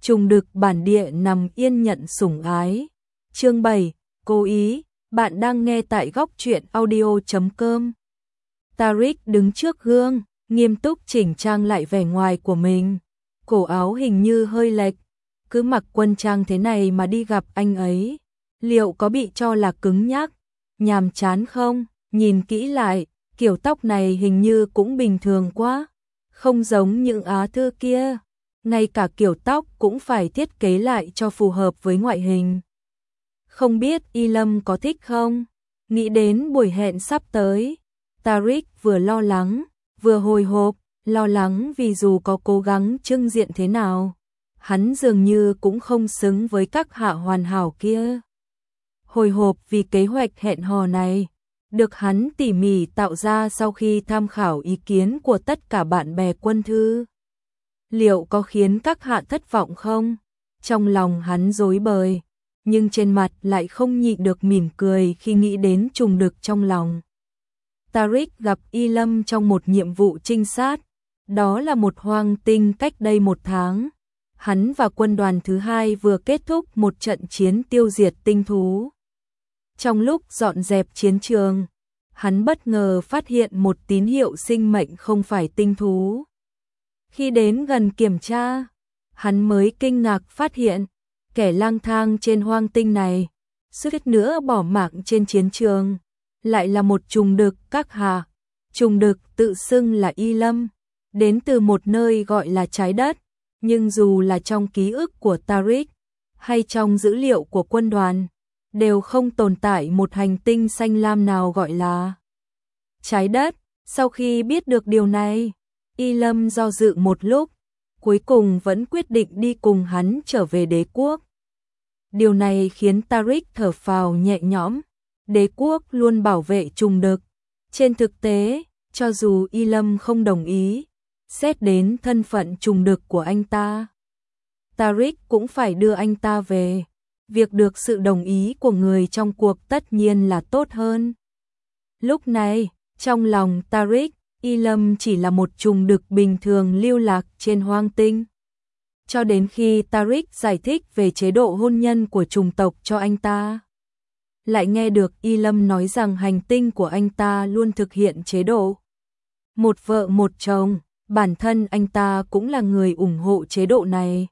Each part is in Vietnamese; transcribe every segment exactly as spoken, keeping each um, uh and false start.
trùng đực bản địa nằm yên nhận sủng ái. Chương bảy, cố ý, bạn đang nghe tại góc truyện audio chấm com. Tariq đứng trước gương, nghiêm túc chỉnh trang lại vẻ ngoài của mình. Cổ áo hình như hơi lệch, cứ mặc quân trang thế này mà đi gặp anh ấy, liệu có bị cho là cứng nhắc, nhàm chán không? Nhìn kỹ lại, kiểu tóc này hình như cũng bình thường quá, không giống những á thư kia. Ngay cả kiểu tóc cũng phải thiết kế lại cho phù hợp với ngoại hình. Không biết Y Lâm có thích không? Nghĩ đến buổi hẹn sắp tới, Tariq vừa lo lắng, vừa hồi hộp, lo lắng vì dù có cố gắng trưng diện thế nào, hắn dường như cũng không xứng với các hạ hoàn hảo kia. Hồi hộp vì kế hoạch hẹn hò này được hắn tỉ mỉ tạo ra sau khi tham khảo ý kiến của tất cả bạn bè quân thư. Liệu có khiến các hạ thất vọng không? Trong lòng hắn rối bời, nhưng trên mặt lại không nhịn được mỉm cười khi nghĩ đến trùng đực trong lòng. Tariq gặp Y Lâm trong một nhiệm vụ trinh sát, đó là một hoang tinh cách đây một tháng. Hắn và quân đoàn thứ hai vừa kết thúc một trận chiến tiêu diệt tinh thú. Trong lúc dọn dẹp chiến trường, hắn bất ngờ phát hiện một tín hiệu sinh mệnh không phải tinh thú. Khi đến gần kiểm tra, hắn mới kinh ngạc phát hiện, kẻ lang thang trên hoang tinh này, suýt nữa bỏ mạng trên chiến trường, lại là một trùng đực các hạ. Trùng đực tự xưng là Y Lâm, đến từ một nơi gọi là trái đất, nhưng dù là trong ký ức của Tariq hay trong dữ liệu của quân đoàn, đều không tồn tại một hành tinh xanh lam nào gọi là trái đất. Sau khi biết được điều này, Y Lâm do dự một lúc, cuối cùng vẫn quyết định đi cùng hắn trở về đế quốc. Điều này khiến Tariq thở phào nhẹ nhõm, đế quốc luôn bảo vệ trùng đực. Trên thực tế, cho dù Y Lâm không đồng ý, xét đến thân phận trùng đực của anh ta, Tariq cũng phải đưa anh ta về. Việc được sự đồng ý của người trong cuộc tất nhiên là tốt hơn. Lúc này, trong lòng Tariq, Y Lâm chỉ là một trùng đực bình thường lưu lạc trên hoang tinh. Cho đến khi Tariq giải thích về chế độ hôn nhân của trùng tộc cho anh ta, lại nghe được Y Lâm nói rằng hành tinh của anh ta luôn thực hiện chế độ một vợ một chồng. Bản thân anh ta cũng là người ủng hộ chế độ này.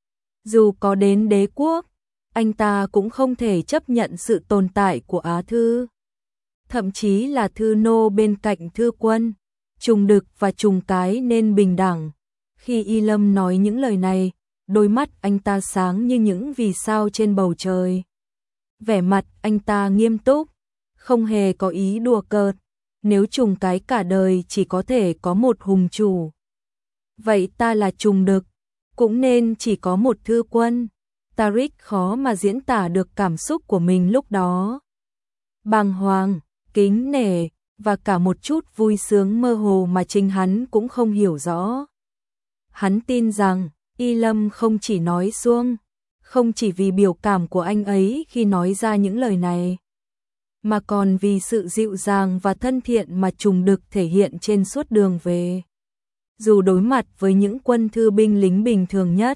Dù có đến đế quốc, anh ta cũng không thể chấp nhận sự tồn tại của á thư, thậm chí là thư nô bên cạnh thư quân. Trùng đực và trùng cái nên bình đẳng. Khi Y Lâm nói những lời này, đôi mắt anh ta sáng như những vì sao trên bầu trời. Vẻ mặt anh ta nghiêm túc, không hề có ý đùa cợt. Nếu trùng cái cả đời chỉ có thể có một hùng chủ, vậy ta là trùng đực, cũng nên chỉ có một thư quân. Tariq khó mà diễn tả được cảm xúc của mình lúc đó. Bàng hoàng, kính nể, và cả một chút vui sướng mơ hồ mà chính hắn cũng không hiểu rõ. Hắn tin rằng, Y Lâm không chỉ nói suông, không chỉ vì biểu cảm của anh ấy khi nói ra những lời này, mà còn vì sự dịu dàng và thân thiện mà trùng đực thể hiện trên suốt đường về. Dù đối mặt với những quân thư binh lính bình thường nhất,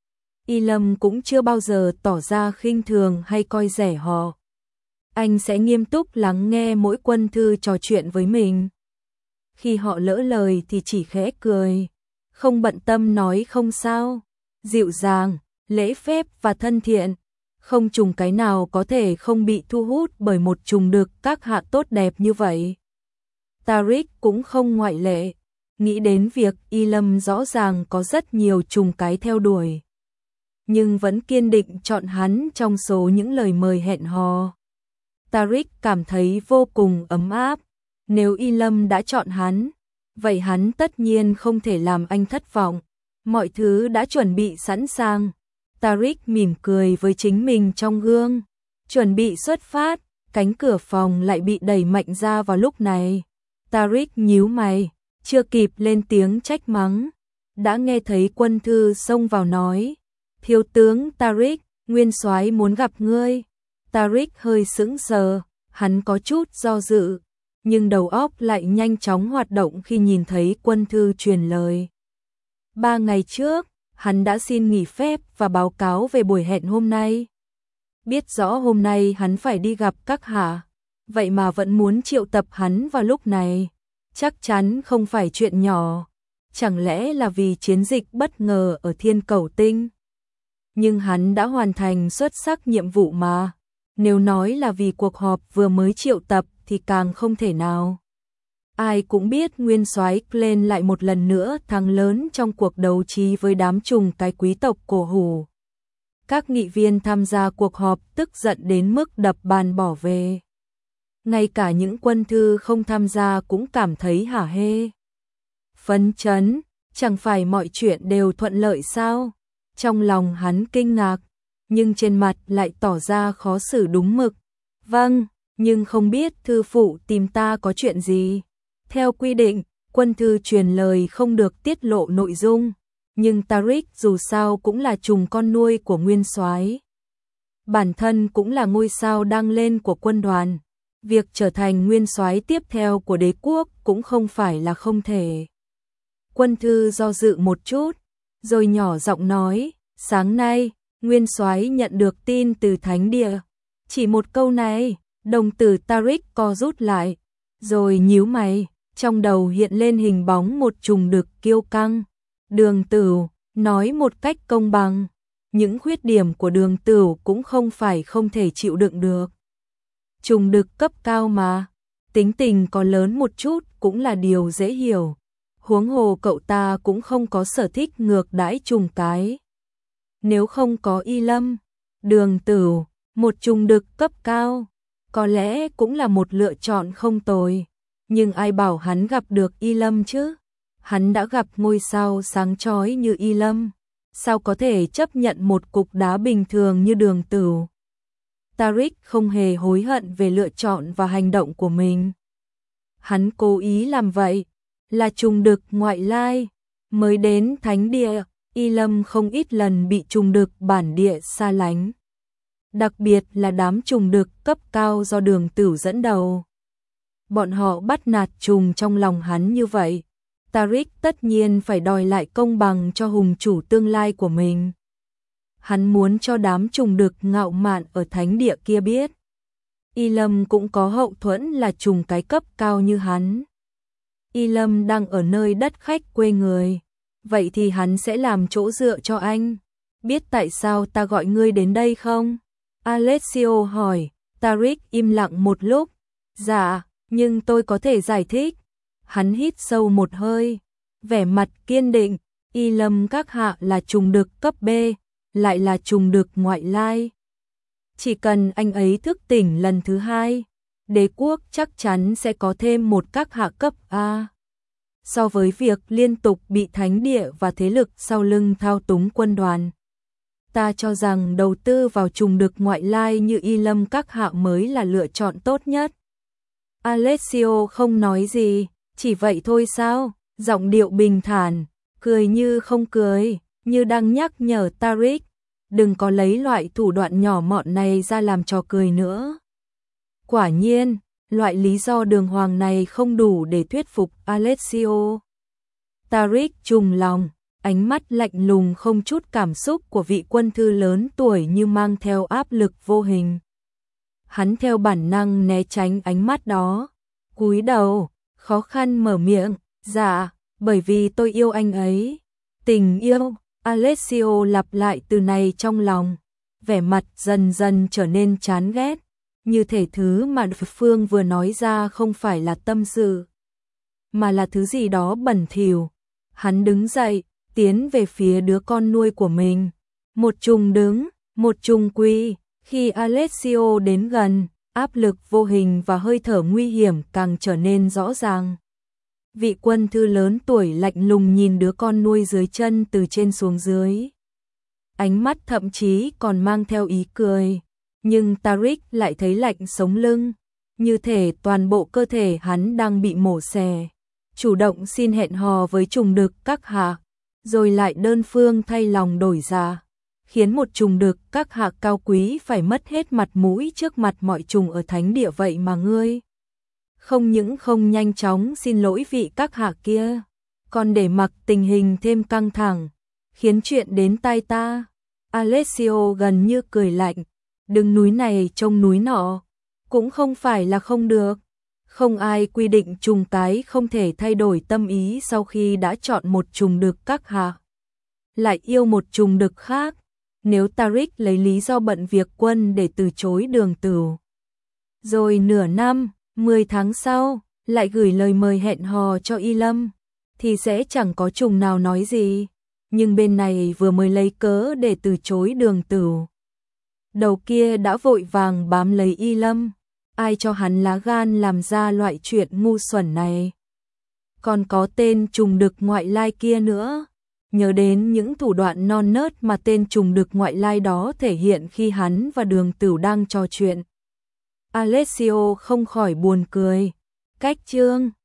Y Lâm cũng chưa bao giờ tỏ ra khinh thường hay coi rẻ họ. Anh sẽ nghiêm túc lắng nghe mỗi quân thư trò chuyện với mình. Khi họ lỡ lời thì chỉ khẽ cười, không bận tâm nói không sao. Dịu dàng, lễ phép và thân thiện, không trùng cái nào có thể không bị thu hút bởi một trùng đực các hạ tốt đẹp như vậy. Tariq cũng không ngoại lệ, nghĩ đến việc Y Lâm rõ ràng có rất nhiều trùng cái theo đuổi, nhưng vẫn kiên định chọn hắn trong số những lời mời hẹn hò. Tariq cảm thấy vô cùng ấm áp. Nếu Y Lâm đã chọn hắn, vậy hắn tất nhiên không thể làm anh thất vọng. Mọi thứ đã chuẩn bị sẵn sàng. Tariq mỉm cười với chính mình trong gương, chuẩn bị xuất phát. Cánh cửa phòng lại bị đẩy mạnh ra vào lúc này. Tariq nhíu mày, chưa kịp lên tiếng trách mắng, đã nghe thấy quân thư xông vào nói: "Thiếu tướng Tariq, nguyên soái muốn gặp ngươi." Tariq hơi sững sờ, hắn có chút do dự, nhưng đầu óc lại nhanh chóng hoạt động khi nhìn thấy quân thư truyền lời. Ba ngày trước, Hắn đã xin nghỉ phép và báo cáo về buổi hẹn hôm nay. Biết rõ hôm nay hắn phải đi gặp các hạ, vậy mà vẫn muốn triệu tập hắn vào lúc này. Chắc chắn không phải chuyện nhỏ. Chẳng lẽ là vì chiến dịch bất ngờ ở Thiên Cẩu Tinh? Nhưng hắn đã hoàn thành xuất sắc nhiệm vụ mà. Nếu nói là vì cuộc họp vừa mới triệu tập thì càng không thể nào. Ai cũng biết nguyên soái Glenn lại một lần nữa thắng lớn trong cuộc đấu trí với đám trùng cái quý tộc cổ hủ. Các nghị viên tham gia cuộc họp tức giận đến mức đập bàn bỏ về. Ngay cả những quân thư không tham gia cũng cảm thấy hả hê. Phấn chấn, chẳng phải mọi chuyện đều thuận lợi sao? Trong lòng hắn kinh ngạc, nhưng trên mặt lại tỏ ra khó xử đúng mực. Vâng, nhưng không biết thư phụ tìm ta có chuyện gì. Theo quy định, quân thư truyền lời không được tiết lộ nội dung, nhưng Tariq dù sao cũng là trùng con nuôi của nguyên soái. Bản thân cũng là ngôi sao đang lên của quân đoàn. Việc trở thành nguyên soái tiếp theo của đế quốc cũng không phải là không thể. Quân thư do dự một chút, rồi nhỏ giọng nói, sáng nay, nguyên soái nhận được tin từ thánh địa. Chỉ một câu này, đồng tử Tariq co rút lại, rồi nhíu mày, trong đầu hiện lên hình bóng một trùng đực kiêu căng. Đường Tửu, nói một cách công bằng, những khuyết điểm của Đường Tửu cũng không phải không thể chịu đựng được. Trùng đực cấp cao mà, tính tình có lớn một chút cũng là điều dễ hiểu. Huống hồ cậu ta cũng không có sở thích ngược đãi trùng cái. Nếu không có Y Lâm, Đường Tửu, một trùng đực cấp cao, có lẽ cũng là một lựa chọn không tồi. Nhưng ai bảo hắn gặp được Y Lâm chứ? Hắn đã gặp ngôi sao sáng chói như Y Lâm, sao có thể chấp nhận một cục đá bình thường như Đường Tửu? Tariq không hề hối hận về lựa chọn và hành động của mình. Hắn cố ý làm vậy, là trùng đực ngoại lai. Mới đến thánh địa, Y Lâm không ít lần bị trùng đực bản địa xa lánh. Đặc biệt là đám trùng đực cấp cao do Đường Tửu dẫn đầu. Bọn họ bắt nạt trùng trong lòng hắn như vậy. Tariq tất nhiên phải đòi lại công bằng cho hùng chủ tương lai của mình. Hắn muốn cho đám trùng đực ngạo mạn ở thánh địa kia biết. Y Lâm cũng có hậu thuẫn là trùng cái cấp cao như hắn. Y Lâm đang ở nơi đất khách quê người. Vậy thì hắn sẽ làm chỗ dựa cho anh. Biết tại sao ta gọi ngươi đến đây không? Alessio hỏi. Tariq im lặng một lúc. Dạ, nhưng tôi có thể giải thích. Hắn hít sâu một hơi, vẻ mặt kiên định. Y Lâm các hạ là trùng đực cấp B, lại là trùng đực ngoại lai. Chỉ cần anh ấy thức tỉnh lần thứ hai, đế quốc chắc chắn sẽ có thêm một các hạ cấp A. So với việc liên tục bị thánh địa và thế lực sau lưng thao túng quân đoàn, ta cho rằng đầu tư vào trùng đực ngoại lai như Y Lâm các hạ mới là lựa chọn tốt nhất. Alessio không nói gì, chỉ vậy thôi sao? Giọng điệu bình thản, cười như không cười, như đang nhắc nhở Tariq, đừng có lấy loại thủ đoạn nhỏ mọn này ra làm trò cười nữa. Quả nhiên, loại lý do đường hoàng này không đủ để thuyết phục Alessio. Tariq trùng lòng, ánh mắt lạnh lùng không chút cảm xúc của vị quân thư lớn tuổi như mang theo áp lực vô hình. Hắn theo bản năng né tránh ánh mắt đó, cúi đầu, khó khăn mở miệng, dạ, bởi vì tôi yêu anh ấy. Tình yêu, Alessio lặp lại từ này trong lòng, vẻ mặt dần dần trở nên chán ghét, như thể thứ mà Phương vừa nói ra không phải là tâm sự, mà là thứ gì đó bẩn thỉu. Hắn đứng dậy, tiến về phía đứa con nuôi của mình. Một trùng đứng, một trùng quy. Khi Alessio đến gần, áp lực vô hình và hơi thở nguy hiểm càng trở nên rõ ràng. Vị quân thư lớn tuổi lạnh lùng nhìn đứa con nuôi dưới chân từ trên xuống dưới. Ánh mắt thậm chí còn mang theo ý cười. Nhưng Tariq lại thấy lạnh sống lưng, như thể toàn bộ cơ thể hắn đang bị mổ xẻ. Chủ động xin hẹn hò với trùng đực các hạ, rồi lại đơn phương thay lòng đổi dạ, khiến một trùng đực các hạ cao quý phải mất hết mặt mũi trước mặt mọi trùng ở thánh địa. Vậy mà ngươi không những không nhanh chóng xin lỗi vị các hạ kia, còn để mặc tình hình thêm căng thẳng, khiến chuyện đến tai ta. Alessio gần như cười lạnh, đứng núi này trông núi nọ, cũng không phải là không được. Không ai quy định trùng cái không thể thay đổi tâm ý sau khi đã chọn một trùng đực các hạ. Lại yêu một trùng đực khác, nếu Tariq lấy lý do bận việc quân để từ chối Đường Tửu. Rồi nửa năm, mười tháng sau, lại gửi lời mời hẹn hò cho Y Lâm, thì sẽ chẳng có trùng nào nói gì. Nhưng bên này vừa mới lấy cớ để từ chối Đường Tửu, đầu kia đã vội vàng bám lấy Y Lâm. Ai cho hắn lá gan làm ra loại chuyện ngu xuẩn này. Còn có tên trùng đực ngoại lai kia nữa. Nhớ đến những thủ đoạn non nớt mà tên trùng đực ngoại lai đó thể hiện khi hắn và Đường Tửu đang trò chuyện. Alessio không khỏi buồn cười. Cách chương